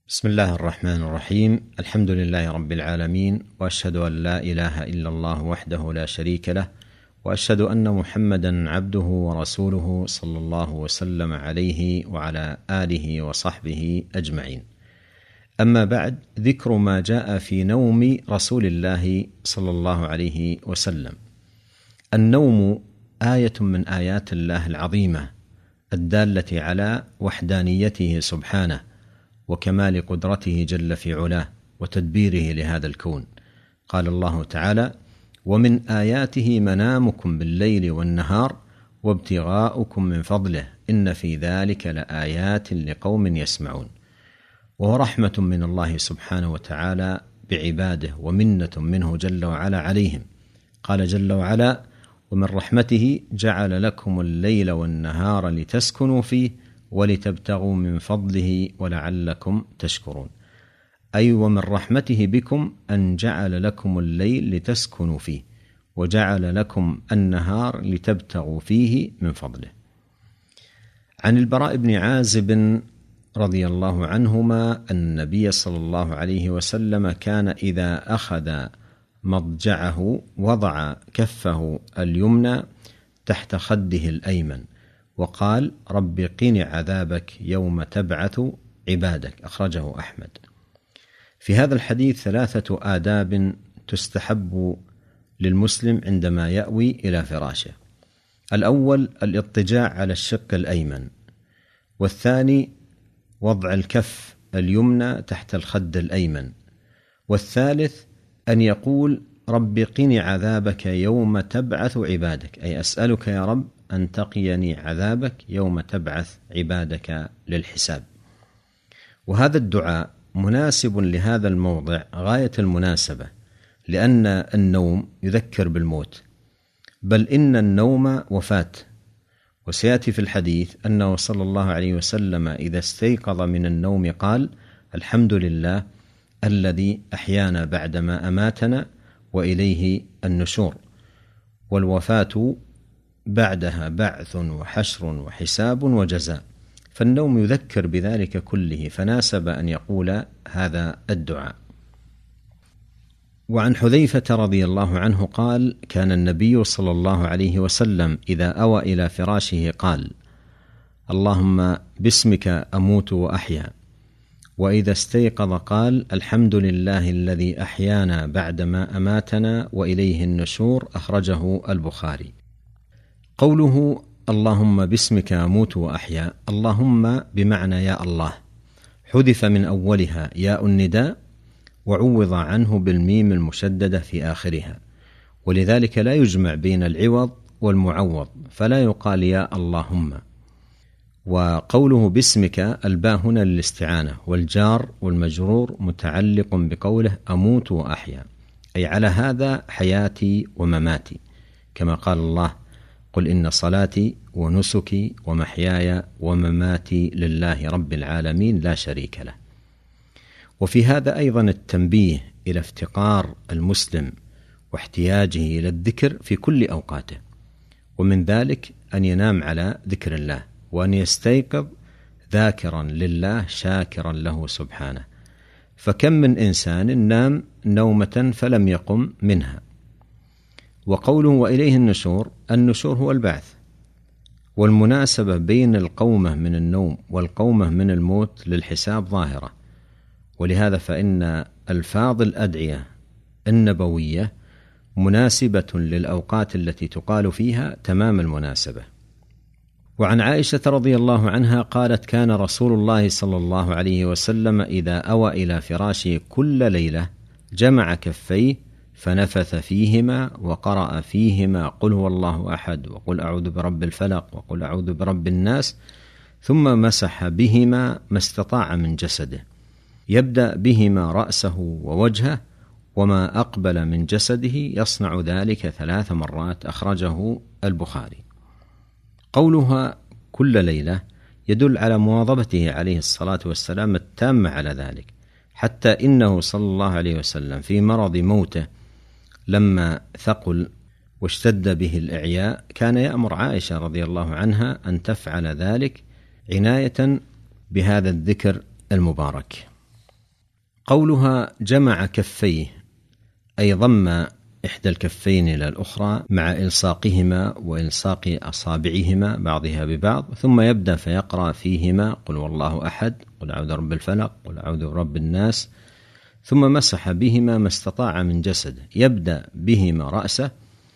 بسم الله الرحمن الرحيم. الحمد لله رب العالمين، وأشهد أن لا إله إلا الله وحده لا شريك له، وأشهد أن محمدا عبده ورسوله صلى الله وسلم عليه وعلى آله وصحبه أجمعين. أما بعد، ذكر ما جاء في نوم رسول الله صلى الله عليه وسلم. النوم آية من آيات الله العظيمة الدالة على وحدانيته سبحانه وكمال قدرته جل في علاه وتدبيره لهذا الكون. قال الله تعالى: ومن آياته منامكم بالليل والنهار وابتغاؤكم من فضله إن في ذلك لآيات لقوم يسمعون. وهو رحمة من الله سبحانه وتعالى بعباده ومنة منه جل وعلا عليهم. قال جل وعلا: ومن رحمته جعل لكم الليل والنهار لتسكنوا فيه ولتبتغوا من فضله ولعلكم تشكرون. أي ومن رحمته بكم أن جعل لكم الليل لتسكنوا فيه، وجعل لكم النهار لتبتغوا فيه من فضله. عن البراء بن عازب رضي الله عنهما أن النبي صلى الله عليه وسلم كان إذا أخذ مضجعه وضع كفه اليمنى تحت خده الأيمن وقال: رب قني عذابك يوم تبعث عبادك. أخرجه أحمد. في هذا الحديث 3 آداب تستحب للمسلم عندما يأوي إلى فراشه. الأول الاضطجاع على الشق الأيمن، والثاني وضع الكف اليمنى تحت الخد الأيمن، والثالث أن يقول: رب قني عذابك يوم تبعث عبادك، أي أسألك يا رب أن تقيني عذابك يوم تبعث عبادك للحساب. وهذا الدعاء مناسب لهذا الموضع غاية المناسبة، لأن النوم يذكر بالموت، بل إن النوم وفاة. وسيأتي في الحديث أنه صلى الله عليه وسلم إذا استيقظ من النوم قال: الحمد لله الذي أحيانا بعدما أماتنا وإليه النشور. والوفاة بعدها بعث وحشر وحساب وجزاء، فالنوم يذكر بذلك كله، فناسب أن يقول هذا الدعاء. وعن حذيفة رضي الله عنه قال: كان النبي صلى الله عليه وسلم إذا أوى إلى فراشه قال: اللهم باسمك أموت وأحيا. وإذا استيقظ قال: الحمد لله الذي أحيانا بعدما أماتنا وإليه النشور. أخرجه البخاري. قوله اللهم باسمك أموت وأحيا، اللهم بمعنى يا الله، حذف من أولها ياء النداء وعوض عنه بالميم المشددة في آخرها، ولذلك لا يجمع بين العوض والمعوض، فلا يقال يا اللهم. وقوله باسمك الباء هنا للاستعانة، والجار والمجرور متعلق بقوله أموت وأحيا، أي على هذا حياتي ومماتي، كما قال الله: قل إن صلاتي ونسكي ومحياي ومماتي لله رب العالمين لا شريك له. وفي هذا أيضا التنبيه إلى افتقار المسلم واحتياجه إلى الذكر في كل أوقاته، ومن ذلك أن ينام على ذكر الله، وأن يستيقظ ذاكرا لله شاكرا له سبحانه. فكم من إنسان نام نومة فلم يقم منها. وقوله وإليه النشور، النشور هو البعث، والمناسبة بين القومة من النوم والقومة من الموت للحساب ظاهرة، ولهذا فإن ألفاظ الأدعية النبوية مناسبة للأوقات التي تقال فيها تمام المناسبة. وعن عائشة رضي الله عنها قالت: كان رسول الله صلى الله عليه وسلم إذا أوى إلى فراشه كل ليلة جمع كفيه فنفث فيهما وقرأ فيهما قل هو الله أحد وقل أعوذ برب الفلق وقل أعوذ برب الناس، ثم مسح بهما ما استطاع من جسده، يبدأ بهما رأسه ووجهه وما أقبل من جسده، يصنع ذلك 3 مرات. أخرجه البخاري. قولها كل ليلة يدل على مواظبته عليه الصلاة والسلام التامة على ذلك، حتى إنه صلى الله عليه وسلم في مرض موته لما ثقل واشتد به الإعياء كان يأمر عائشة رضي الله عنها أن تفعل ذلك عناية بهذا الذكر المبارك. قولها جمع كفيه أي ضم إحدى الكفين إلى الأخرى مع إلصاقهما وإلصاق أصابعهما بعضها ببعض، ثم يبدأ فيقرأ فيهما قل والله أحد، قل أعوذ برب الفلق، قل أعوذ برب الناس، ثم مسح بهما ما استطاع من جسده، يبدأ بهما رأسه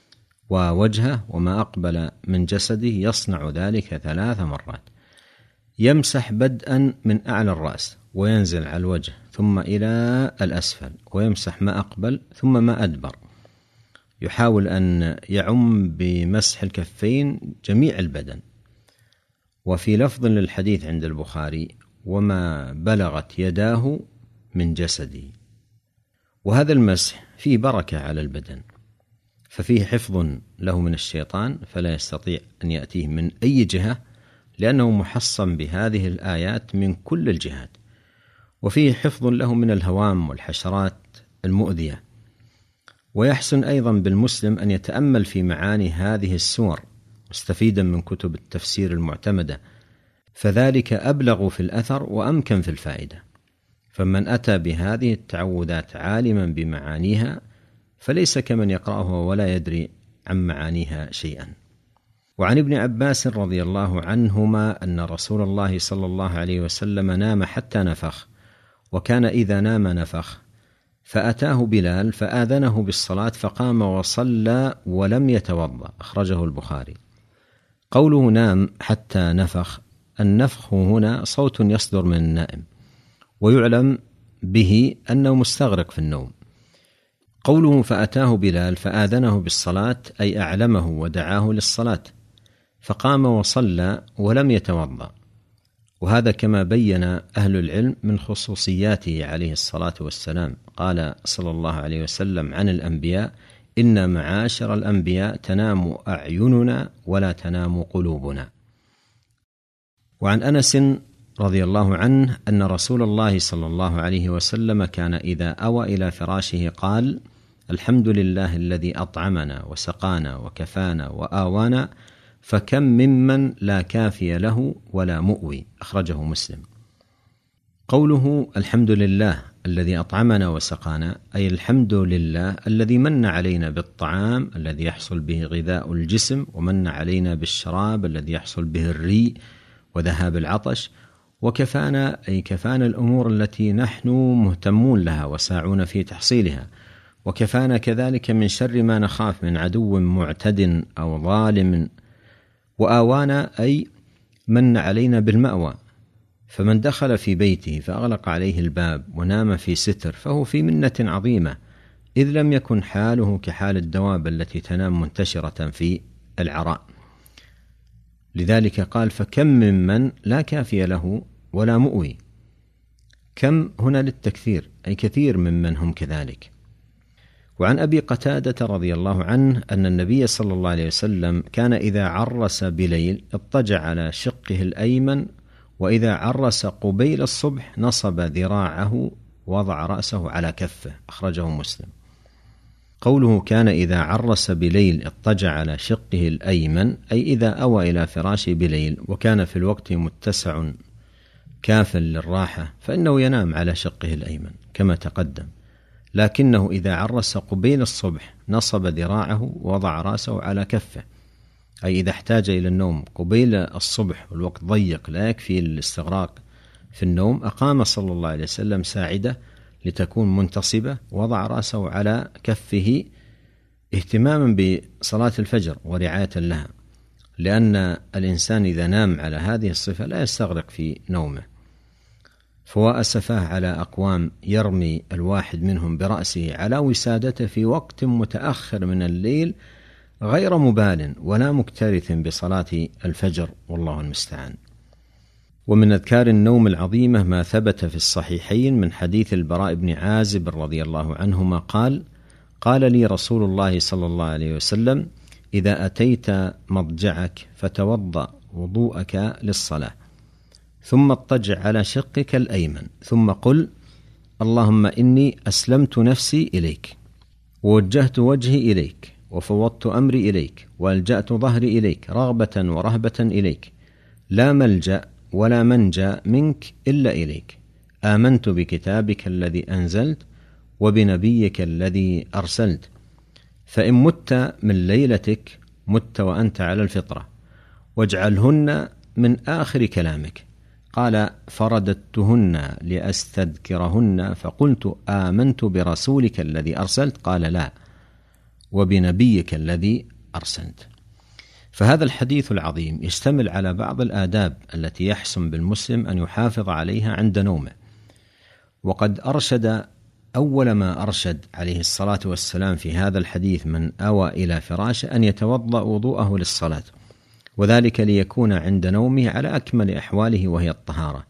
ووجهه وما أقبل من جسده، يصنع ذلك 3 مرات، يمسح بدءا من أعلى الرأس وينزل على الوجه ثم إلى الأسفل، ويمسح ما أقبل ثم ما أدبر، يحاول أن يعم بمسح الكفين جميع البدن. وفي لفظ للحديث عند البخاري وما بلغت يداه من جسده. وهذا المسح فيه بركة على البدن، ففيه حفظ له من الشيطان فلا يستطيع أن يأتيه من أي جهة، لأنه محصن بهذه الآيات من كل الجهات، وفيه حفظ له من الهوام والحشرات المؤذية. ويحسن أيضا بالمسلم أن يتأمل في معاني هذه السور مستفيدا من كتب التفسير المعتمدة، فذلك أبلغ في الأثر وأمكن في الفائدة. فمن أتى بهذه التعوذات عالما بمعانيها فليس كمن يقرأها ولا يدري عن معانيها شيئا. وعن ابن عباس رضي الله عنهما أن رسول الله صلى الله عليه وسلم نام حتى نفخ، وكان إذا نام نفخ، فأتاه بلال فآذنه بالصلاة فقام وصلى ولم يتوضأ، أخرجه البخاري. قوله نام حتى نفخ، النفخ هنا صوت يصدر من النائم، ويعلم به أنه مستغرق في النوم. قوله فأتاه بلال فآذنه بالصلاة أي أعلمه ودعاه للصلاة، فقام وصلى ولم يتوضأ، وهذا كما بين أهل العلم من خصوصياته عليه الصلاة والسلام. قال صلى الله عليه وسلم عن الأنبياء إن معاشر الأنبياء تنام أعيننا ولا تنام قلوبنا. وعن أنس رضي الله عنه أن رسول الله صلى الله عليه وسلم كان إذا أوى إلى فراشه قال الحمد لله الذي أطعمنا وسقانا وكفانا وآوانا، فكم ممن لا كافي له ولا مؤوي، أخرجه مسلم. قوله الحمد لله الذي أطعمنا وسقانا، أي الحمد لله الذي من علينا بالطعام الذي يحصل به غذاء الجسم، ومن علينا بالشراب الذي يحصل به الري وذهاب العطش، وكفانا أي كفانا الأمور التي نحن مهتمون لها وساعون في تحصيلها، وكفانا كذلك من شر ما نخاف من عدو معتد أو ظالم. وآوانا أي من علينا بالمأوى، فمن دخل في بيته فأغلق عليه الباب ونام في ستر فهو في منة عظيمة، إذ لم يكن حاله كحال الدواب التي تنام منتشرة في العراء. لذلك قال فكم ممن لا كافي له ولا مؤوي. كم هنا للتكثير أي كثير ممن هم كذلك. وعن أبي قتادة رضي الله عنه أن النبي صلى الله عليه وسلم كان إذا عرس بليل اضطجع على شقه الأيمن، وإذا عرس قبيل الصبح نصب ذراعه ووضع رأسه على كفه، أخرجه مسلم. قوله كان إذا عرس بليل اضطجع على شقه الأيمن أي إذا أوى إلى فراشه بليل وكان في الوقت متسع كافا للراحة فإنه ينام على شقه الأيمن كما تقدم، لكنه إذا عرس قبيل الصبح نصب ذراعه ووضع رأسه على كفه، أي إذا احتاج إلى النوم قبيل الصبح والوقت ضيق لا يكفي الاستغراق في النوم، أقام صلى الله عليه وسلم ساعدة لتكون منتصبة ووضع رأسه على كفه اهتماما بصلاة الفجر ورعاية لها، لأن الإنسان إذا نام على هذه الصفة لا يستغرق في نومه. فوأسفاه على أقوام يرمي الواحد منهم برأسه على وسادته في وقت متأخر من الليل غير مبال ولا مكترث بصلاة الفجر، والله المستعان. ومن أذكار النوم العظيمة ما ثبت في الصحيحين من حديث البراء بن عازب رضي الله عنهما قال قال لي رسول الله صلى الله عليه وسلم إذا أتيت مضجعك فتوضأ وضوءك للصلاة، ثم اضطجع على شقك الأيمن، ثم قل اللهم إني أسلمت نفسي إليك ووجهت وجهي إليك وفوضت أمري إليك وألجأت ظهري إليك رغبة ورهبة إليك، لا ملجأ ولا منجا منك إلا إليك، آمنت بكتابك الذي أنزلت وبنبيك الذي أرسلت، فإن مت من ليلتك مت وأنت على الفطرة، واجعلهن من آخر كلامك. قال: فرددتهن لأستذكرهن، فقلت: آمنت برسولك الذي أرسلت؟ قال: لا، وبنبيك الذي أرسلت. فهذا الحديث العظيم يشتمل على بعض الآداب التي يحسن بالمسلم أن يحافظ عليها عند نومه. وقد أرشد أول ما أرشد عليه الصلاة والسلام في هذا الحديث من أوى إلى فراشه أن يتوضأ وضوءه للصلاة، وذلك ليكون عند نومه على أكمل أحواله وهي الطهارة،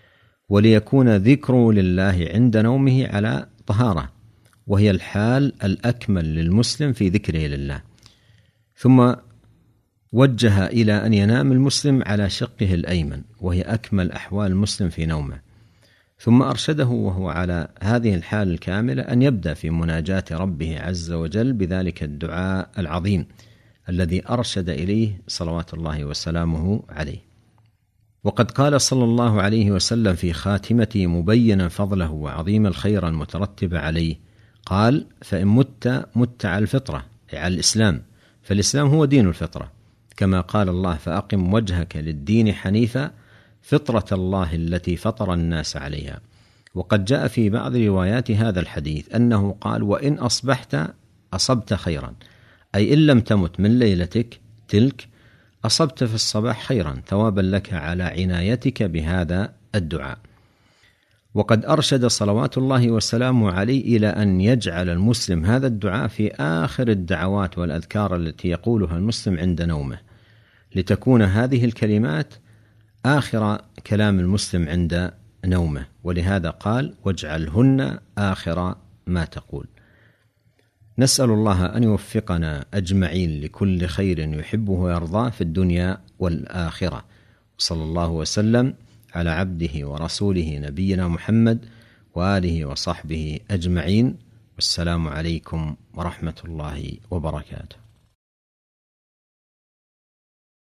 وليكون ذكره لله عند نومه على طهارة، وهي الحال الأكمل للمسلم في ذكره لله. ثم وجه إلى أن ينام المسلم على شقه الأيمن، وهي أكمل أحوال المسلم في نومه. ثم أرشده وهو على هذه الحال الكاملة أن يبدأ في مناجاة ربه عز وجل بذلك الدعاء العظيم الذي أرشد إليه صلوات الله وسلامه عليه. وقد قال صلى الله عليه وسلم في خاتمته مبينا فضله وعظيم الخير المترتب عليه، قال: فإن مت على الفطرة، أي على الإسلام، فالإسلام هو دين الفطرة، كما قال الله: فأقم وجهك للدين حنيفا فطرة الله التي فطر الناس عليها. وقد جاء في بعض روايات هذا الحديث أنه قال: وإن أصبحت أصبت خيرا، أي إن لم تمت من ليلتك تلك أصبت في الصباح خيرا ثوابا لك على عنايتك بهذا الدعاء. وقد أرشد صلوات الله وسلامه عليه إلى أن يجعل المسلم هذا الدعاء في آخر الدعوات والأذكار التي يقولها المسلم عند نومه، لتكون هذه الكلمات آخر كلام المسلم عند نومه، ولهذا قال: واجعلهن آخر ما تقول. نسأل الله أن يوفقنا أجمعين لكل خير يحبه ويرضاه في الدنيا والآخرة. صلى الله وسلم على عبده ورسوله نبينا محمد وآله وصحبه أجمعين، والسلام عليكم ورحمة الله وبركاته.